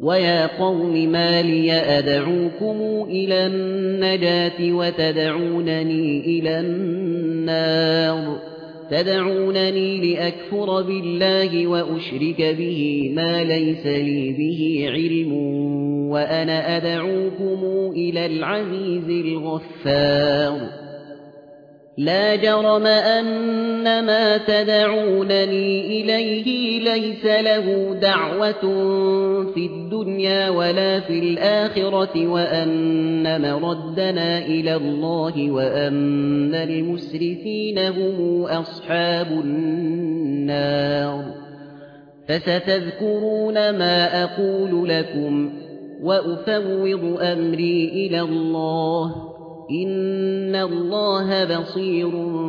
ويا قوم ما لي أدعوكم إلى النجاة وتدعونني إلى النار تدعونني لأكفر بالله وأشرك به ما ليس لي به علم وأنا أدعوكم إلى العزيز الغفار لا جرم أن ما تدعونني إليه ليس له دعوة في الدنيا ولا في الآخرة وأن مردنا إلى الله وأن المسرفين هم أصحاب النار فستذكرون ما أقول لكم وأفوض أمري إلى الله إن الله بصير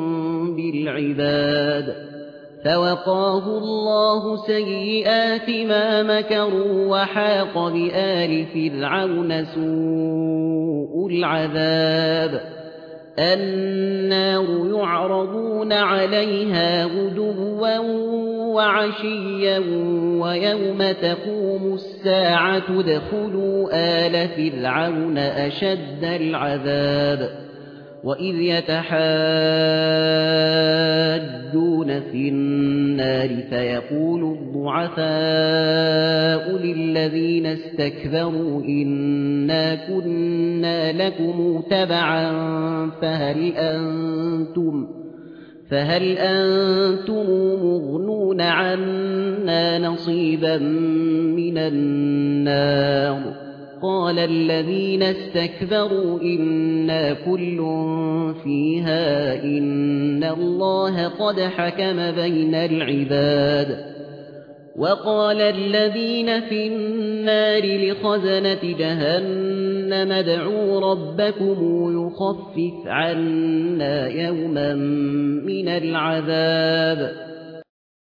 بالعباد فوقاه الله سيئات ما مكروا وحاق بآل فرعون سوء العذاب النار يعرضون عليها غدوا وعشيا ويوم تقوم الساعة ادخلوا آل فرعون أشد العذاب وإذ يتحاجون في النار فيقول الضعفاء للذين استكبروا إنا كنا لكم تبعا فهل أنتم مغنون عنا نصيبا من النار قال الذين استكبروا إنا كل فيها إن الله قد حكم بين العباد وقال الذين في النار لخزنة جهنم ادعوا ربكم يخفف عنا يوما من العذاب